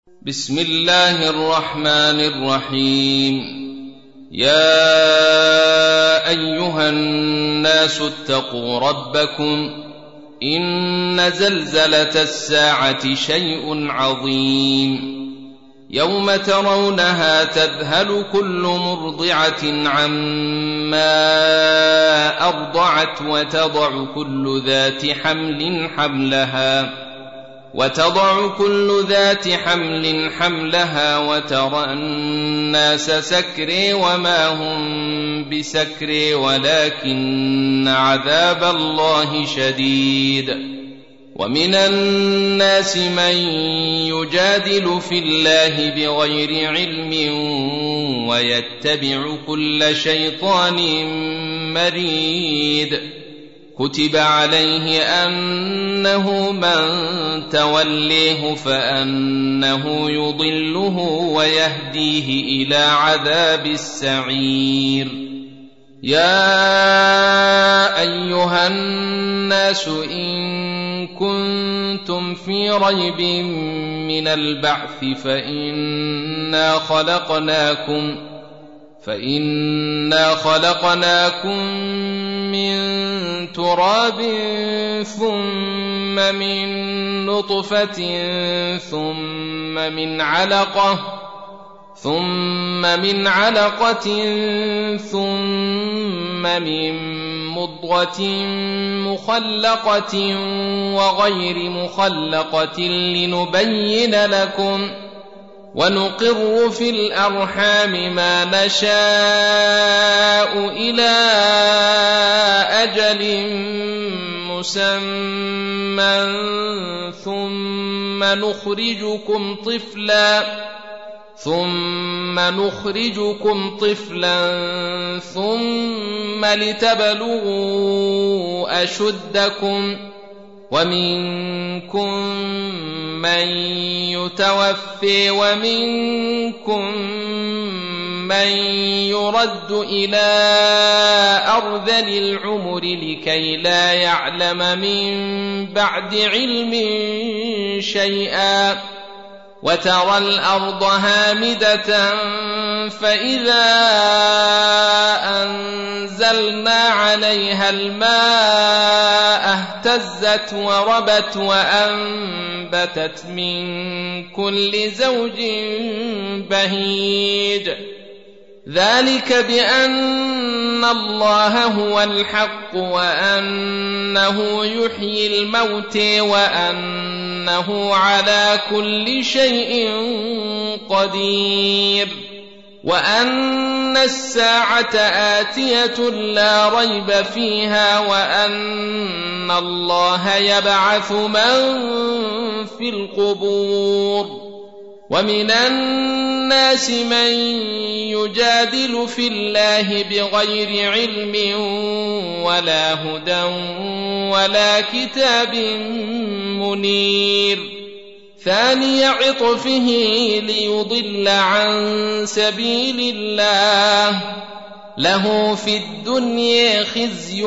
بسم الله الرحمن الرحيم. يا أيها الناس اتقوا ربكم إن زلزلة الساعة شيء عظيم يوم ترونها تذهل كل مرضعة عما أرضعت وتضع كل ذات حمل حملها وترى الناس سكري وما هم بسكري ولكن عذاب الله شديد. ومن الناس من يجادل في الله بغير علم ويتبع كل شيطان مريد. كتب عليه أنه من توليه فأنه يضله ويهديه إلى عذاب السعير. يا أيها الناس إن كنتم في ريب من البعث فإنا خلقناكم من تراب ثم من نطفة ثم من علقة ثم من مضغة مخلقة وغير مخلقة لنبين لكم ونقر في الأرحام ما نشاء إلى أجل مسمى ثم نخرجكم طفلا ثم لتبلغوا أشدكم ومنكم من يتوفي ومنكم من يرد إلى أرذل العمر لكي لا يعلم من بعد علم شيئا. وترى الأرض هامدة فإذا أنزلنا عليها الماء اهتزت وربت وأنبتت من كل زوج بهيج. ذلك بأن الله هو الحق وأنه يحيي الموت وأنه على كل شيء قدير وأن الساعة آتية لا ريب فيها وأن الله يبعث من في القبور. ومن الناس من يجادل في الله بغير علم ولا هدى ولا كتاب منير. ثاني عطفه ليضل عن سبيل الله له في الدنيا خزي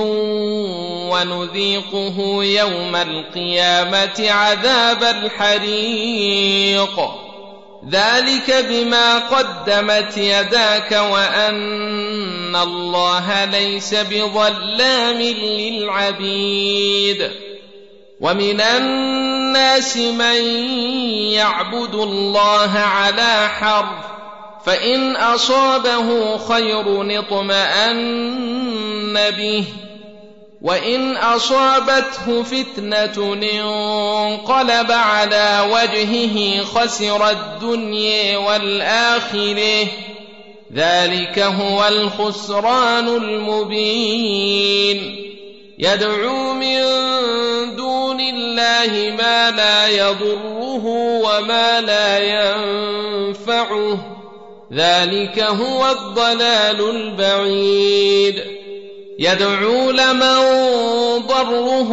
ونذيقه يوم القيامة عذاب الحريق. ذلك بما قدمت يداك وأن الله ليس بظلام للعبيد. ومن الناس من يعبد الله على حرف فإن أصابه خير اطمأن به وإن أصابته فتنة انقلب على وجهه خسر الدنيا والآخرة. ذلك هو الخسران المبين. يدعو من دون الله ما لا يضره وما لا ينفعه. ذلك هو الضلال البعيد. يدعو لمن ضره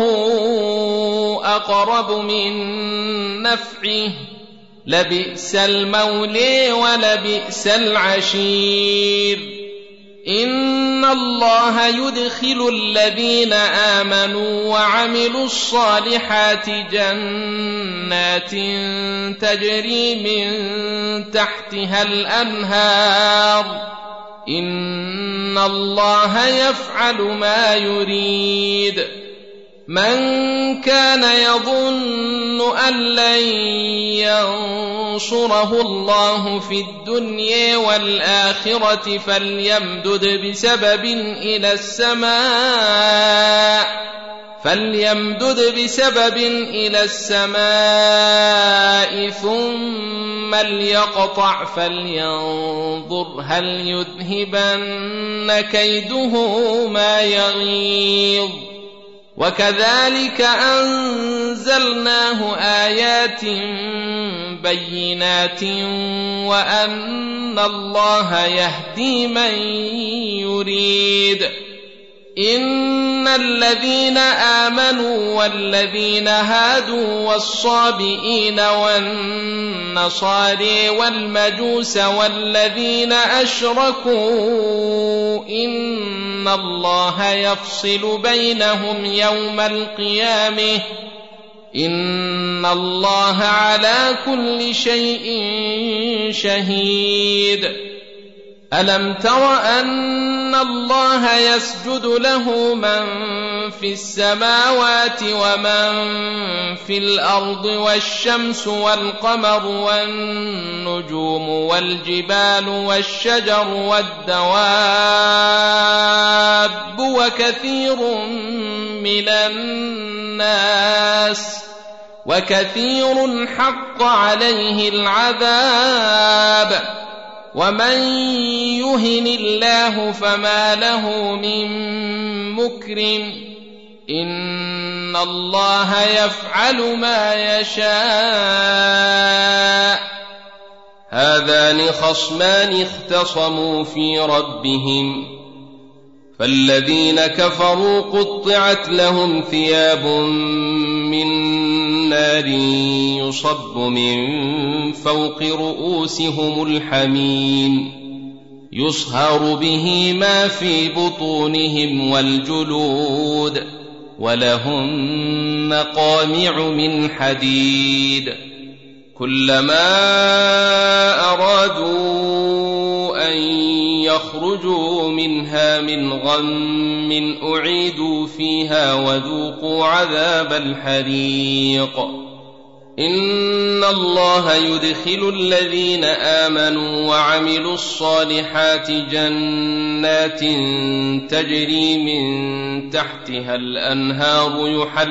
أقرب من نفعه لبئس المولى ولبئس العشير. إن الله يدخل الذين آمنوا وعملوا الصالحات جنات تجري من تحتها الأنهار إن الله يفعل ما يريد من كان يظن أن لن ينصره الله في الدنيا والآخرة فليمدد بسبب إلى السماء ثم ليقطع فلينظر هل يذهبن كيده ما يغيظ وكذلك أنزلناه آيات بينات وأن الله يهدي من يريد إن الذين آمنوا والذين هادوا والصابئين والنصارى والمجوس والذين أشركوا إن الله يفصل بينهم يوم القيامة إن الله على كل شيء شهيد ألم تر أن الله يسجد له من في السماوات ومن في الأرض والشمس والقمر والنجوم والجبال والشجر والدواب وكثير حق عليه العذاب ومن يهن الله فما له من مكرم إن الله يفعل ما يشاء هذان خصمان اختصموا في ربهم فالذين كفروا قطعت لهم ثياب من نار يصب من فوق رؤوسهم الحميم يصهر به ما في بطونهم والجلود ولهم مقامع من حديد كلما أرادوا أن يخرجوا منها من غم أعيدوا فيها وذوقوا عذاب الحريق إن الله يدخل الذين آمنوا وعملوا الصالحات جنات تجري من تحتها الأنهار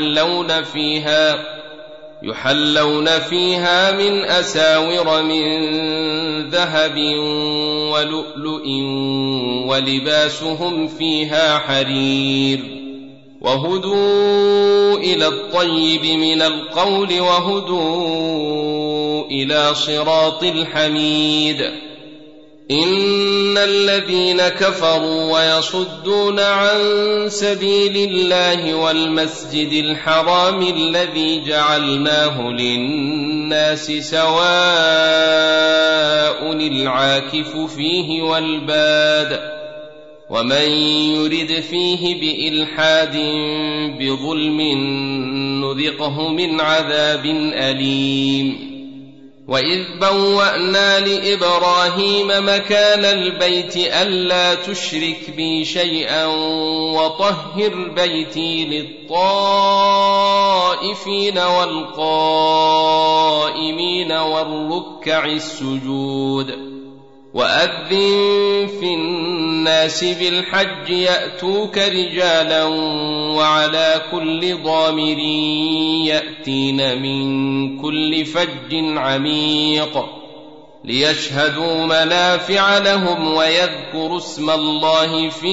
يحلون فيها من أساور من ذهب ولؤلؤ ولباسهم فيها حرير وهدوا إلى الطيب من القول وهدوا إلى صراط الحميد إن الذين كفروا ويصدون عن سبيل الله والمسجد الحرام الذي جعلناه للناس سواء العاكف فيه والباد ومن يرد فيه بإلحاد بظلم نذقه من عذاب أليم وإذ بوأنا لإبراهيم مكان البيت ألا تشرك بي شيئا وطهر بيتي للطائفين والقائمين والركع السجود وأذن في الناس بالحج يأتوك رجالا وعلى كل ضامر يأتين من كل فج عميق ليشهدوا منافع لهم ويذكروا اسم الله في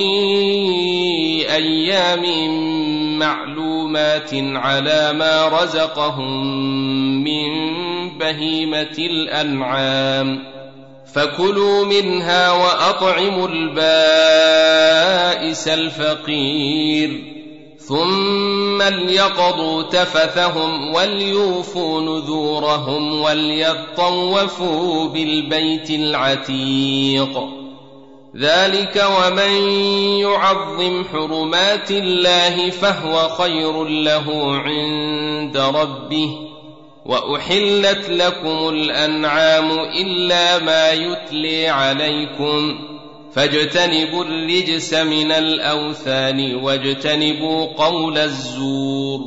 أيام معلومات على ما رزقهم من بهيمة الأنعام فكلوا منها وأطعموا البائس الفقير ثم ليقضوا تفثهم وليوفوا نذورهم وليطوفوا بالبيت العتيق ذلك ومن يعظم حرمات الله فهو خير له عند ربه وأحلت لكم الأنعام إلا ما يتلي عليكم فاجتنبوا الرجس من الأوثان واجتنبوا قول الزور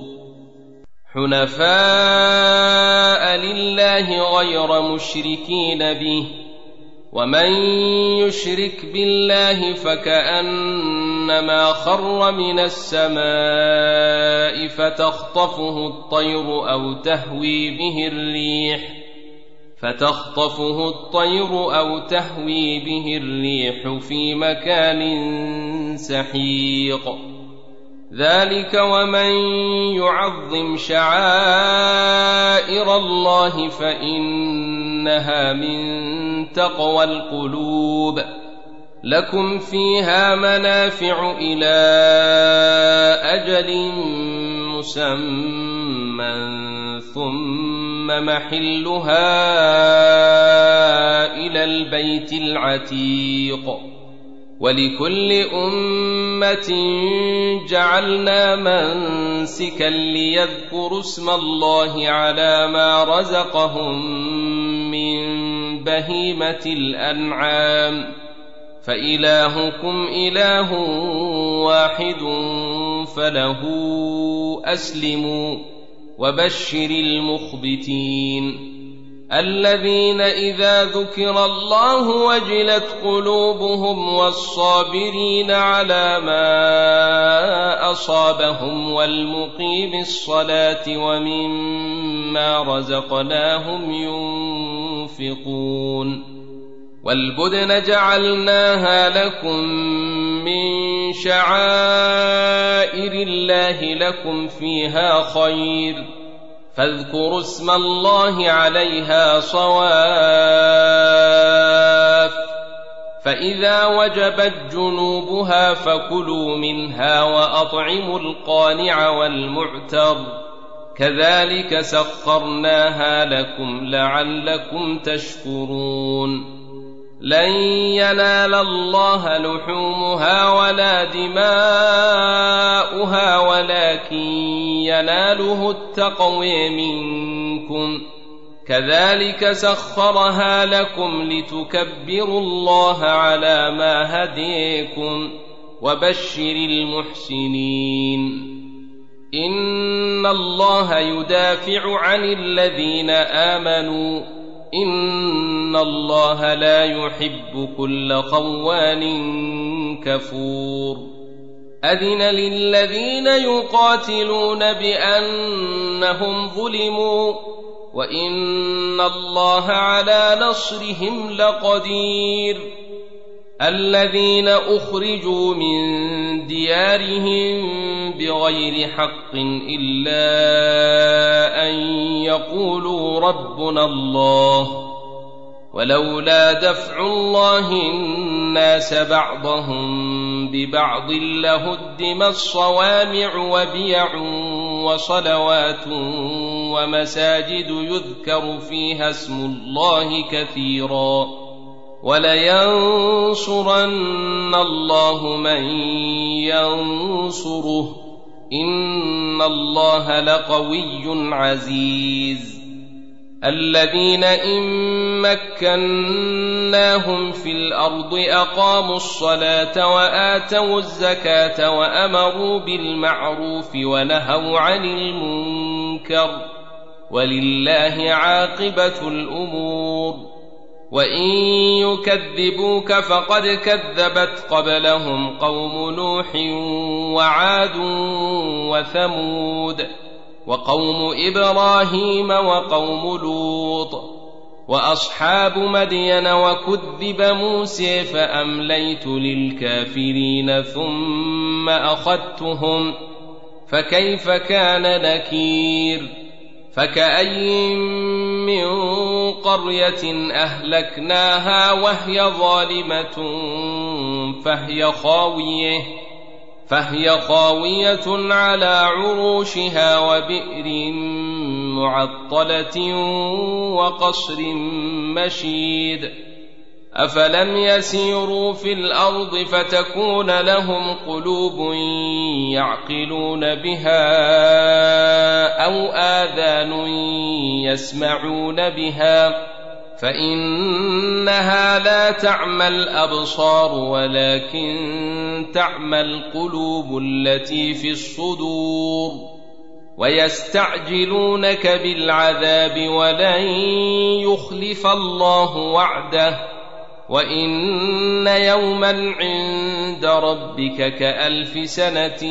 حنفاء لله غير مشركين به ومن يشرك بالله فكأنما خر من السماء فتخطفه الطير أو تهوي به الريح في مكان سحيق ذلك ومن يعظم شعائر الله فإنها من تقوى القلوب لكم فيها منافع إلى أجل مسمى ثم محلها إلى البيت العتيق ولكل أمة جعلنا منسكا ليذكروا اسم الله على ما رزقهم من بهيمة الأنعام فإلهكم إله واحد فله أسلموا وبشر المخبتين الذين إذا ذكر الله وجلت قلوبهم والصابرين على ما أصابهم والمقيم الصلاة ومما رزقناهم ينفقون والبدن جعلناها لكم من شعائر الله لكم فيها خير فاذكروا اسم الله عليها صواف فإذا وجبت جنوبها فكلوا منها وأطعموا القانع والمعتر كذلك سخرناها لكم لعلكم تشكرون لن ينال الله لحومها ولا دماؤها ولكن يناله التقوى منكم كذلك سخرها لكم لتكبروا الله على ما هديكم وبشر المحسنين إن الله يدافع عن الذين آمنوا إن الله لا يحب كل خوان كفور أذن للذين يقاتلون بأنهم ظلموا وإن الله على نصرهم لقدير الذين أخرجوا من ديارهم بغير حق إلا أن يقولوا ربنا الله ولولا دفع الله الناس بعضهم ببعض لهدمت صوامع وبيع وصلوات ومساجد يذكر فيها اسم الله كثيرا ولينصرن الله من ينصره إن الله لقوي عزيز الذين إن مكناهم في الأرض أقاموا الصلاة وآتوا الزكاة وأمروا بالمعروف ونهوا عن المنكر ولله عاقبة الأمور وإن يكذبوك فقد كذبت قبلهم قوم نوح وعاد وثمود وقوم إبراهيم وقوم لوط وأصحاب مدين وكذب موسى فأمليت للكافرين ثم أخذتهم فكيف كان نكير فكأي من قرية أهلكناها وهي ظالمة فهي خاوية على عروشها وبئر معطلة وقصر مشيد أفلم يسيروا في الأرض فتكون لهم قلوب يعقلون بها أو آذان يسمعون بها فإنها لا تعمى الأبصار ولكن تعمى القلوب التي في الصدور ويستعجلونك بالعذاب ولن يخلف الله وعده وإن يوما عند ربك كألف سنة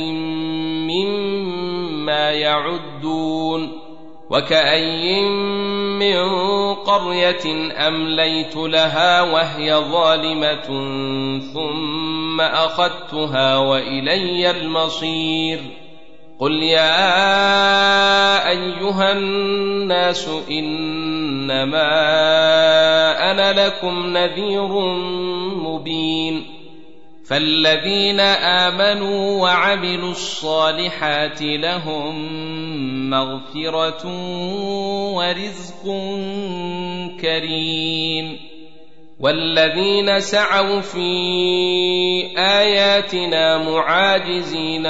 مما يعدون وكأي من قرية أمليت لها وهي ظالمة ثم أخذتها وإلي المصير قل يا أيها الناس إنما أنا لكم نذير مبين فالذين آمنوا وعملوا الصالحات لهم مغفرة ورزق كريم والذين سعوا في آياتنا معاجزين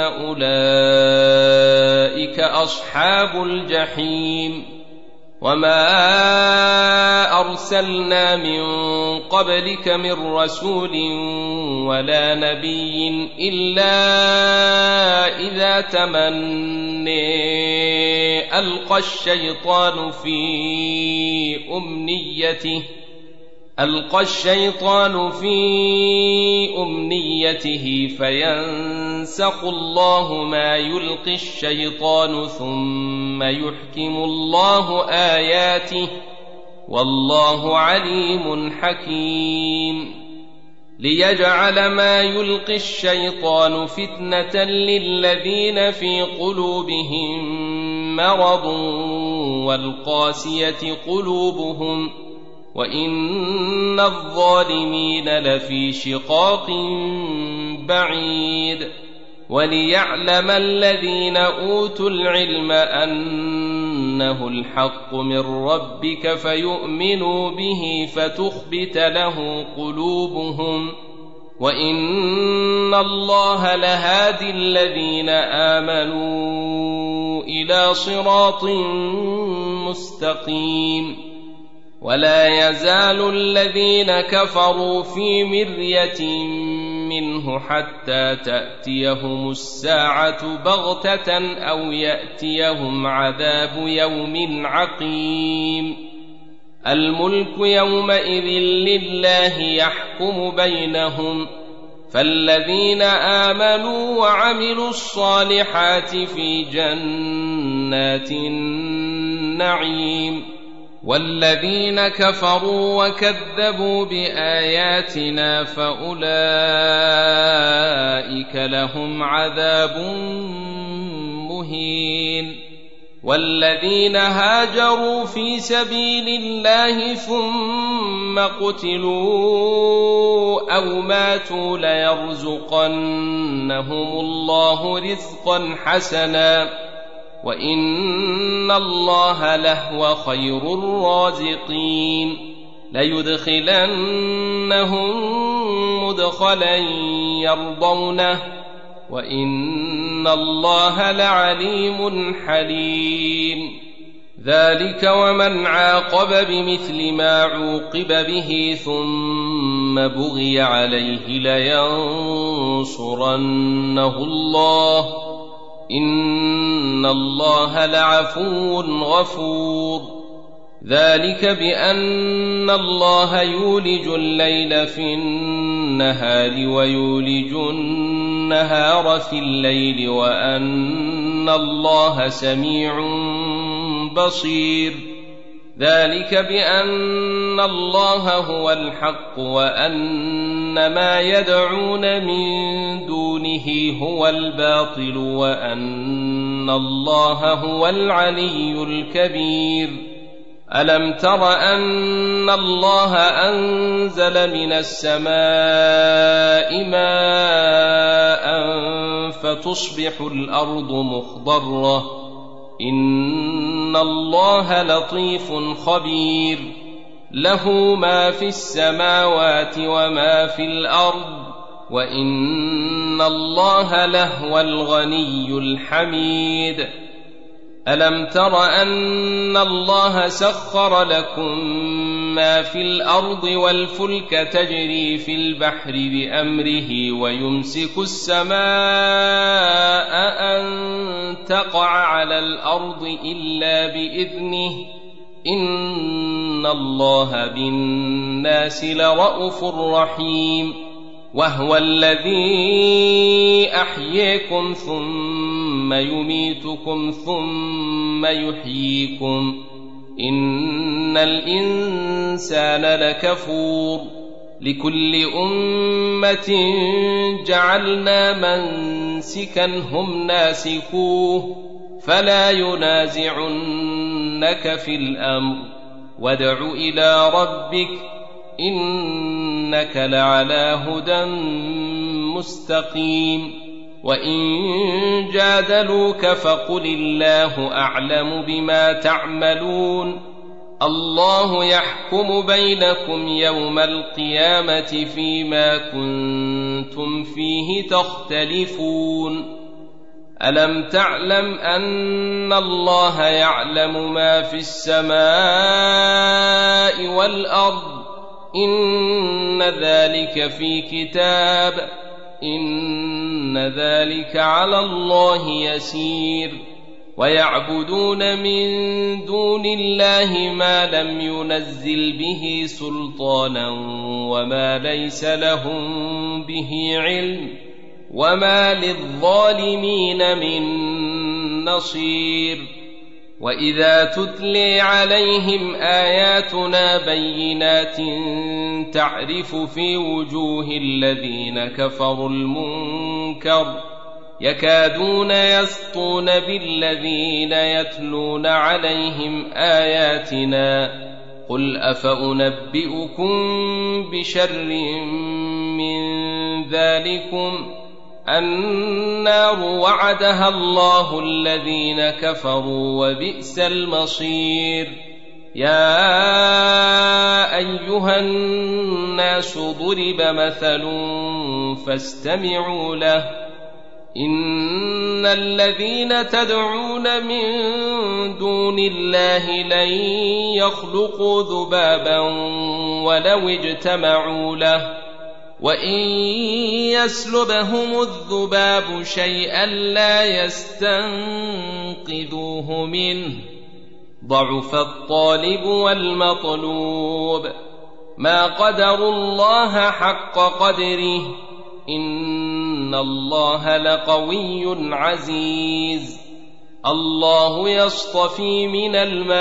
أولئك أصحاب الجحيم وما أرسلنا من قبلك من رسول ولا نبي إلا إذا تمنى ألقى الشيطان في أمنيته فينسخ الله ما يلقي الشيطان ثم يحكم الله آياته والله عليم حكيم ليجعل ما يلقي الشيطان فتنة للذين في قلوبهم مرض والقاسية قلوبهم وإن الظالمين لفي شقاق بعيد وليعلم الذين أوتوا العلم أنه الحق من ربك فيؤمنوا به فتخبت له قلوبهم وإن الله لهادي الذين آمنوا إلى صراط مستقيم ولا يزال الذين كفروا في مرية منه حتى تأتيهم الساعة بغتة أو يأتيهم عذاب يوم عقيم الملك يومئذ لله يحكم بينهم فالذين آمنوا وعملوا الصالحات في جنات النعيم والذين كفروا وكذبوا بآياتنا فأولئك لهم عذاب مهين والذين هاجروا في سبيل الله ثم قتلوا أو ماتوا ليرزقنهم الله رزقا حسنا وإن الله لهو خير الرازقين ليدخلنهم مدخلا يرضونه وإن الله لعليم حليم ذلك ومن عاقب بمثل ما عوقب به ثم بغي عليه لينصرنه الله إن الله لعفو غفور ذلك بأن الله يولج الليل في النهار ويولج النهار في الليل وأن الله سميع بصير ذلك بأن الله هو الحق وأن ما يدعون من دونه هو الباطل وأن الله هو العلي الكبير ألم تر أن الله أنزل من السماء ماء فتصبح الأرض مخضرة إن الله لطيف خبير له ما في السماوات وما في الأرض وإن الله لهو الغني الحميد. ألم تر أن الله سخر لكم ما في الأرض والفلك تجري في البحر بأمره ويمسك السماء أن تقع على الأرض إلا بإذنه إن الله بالناس لرءوف رحيم. وهو الذي أحييكم ثم يميتكم ثم يحييكم إن الإنسان لكفور. لكل أمة جعلنا منسكا هم ناسكوه فلا ينازعنك في الأمر وادع إلى ربك إنك لعلى هدى مستقيم. وإن جادلوك فقل الله أعلم بما تعملون الله يحكم بينكم يوم القيامة فيما كنتم فيه تختلفون. ألم تعلم أن الله يعلم ما في السماء والأرض إن ذلك في كتاب إن ذلك على الله يسير. ويعبدون من دون الله ما لم ينزل به سلطانا وما ليس لهم به علم وما للظالمين من نصير. وإذا تتلي عليهم آياتنا بينات تعرف في وجوه الذين كفروا المنكر يكادون يسطون بالذين يتلون عليهم آياتنا قل أفأنبئكم بشر من ذلكم النار وعدها الله الذين كفروا وبئس المصير. يا أيها الناس ضرب مثل فاستمعوا له إن الذين تدعون من دون الله لن يخلقوا ذبابا ولو اجتمعوا له وإن يسلبهم الذباب شيئا لا يستنقذوه منه ضعف الطالب والمطلوب. ما قدروا الله حق قدره إن الله لقوي عزيز. الله يصطفي من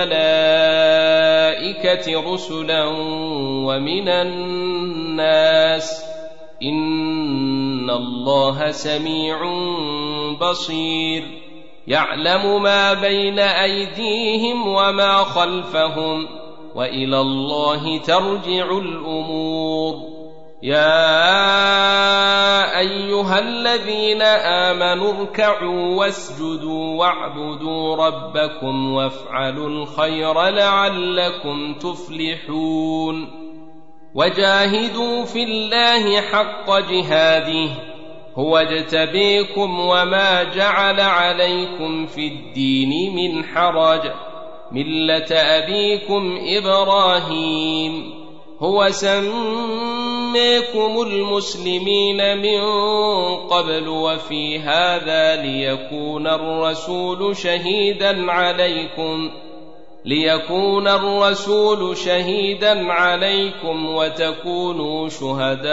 الملائكة رسلا ومن الناس إن الله سميع بصير. يعلم ما بين أيديهم وما خلفهم وإلى الله ترجع الأمور. يا أيها الذين آمنوا اركعوا واسجدوا واعبدوا ربكم وافعلوا الخير لعلكم تفلحون. وجاهدوا في الله حق جهاده هو اجتبيكم وما جعل عليكم في الدين من حرج ملة أبيكم إبراهيم هو سميكم المسلمين من قبل وفي هذا ليكون الرسول شهيدا عليكم وتكونوا شهداء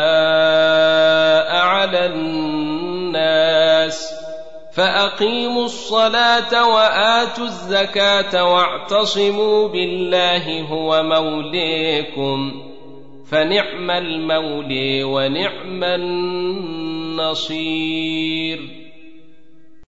على الناس. فأقيموا الصلاة وآتوا الزكاة واعتصموا بالله هو موليكم فنعم المولي ونعم النصير.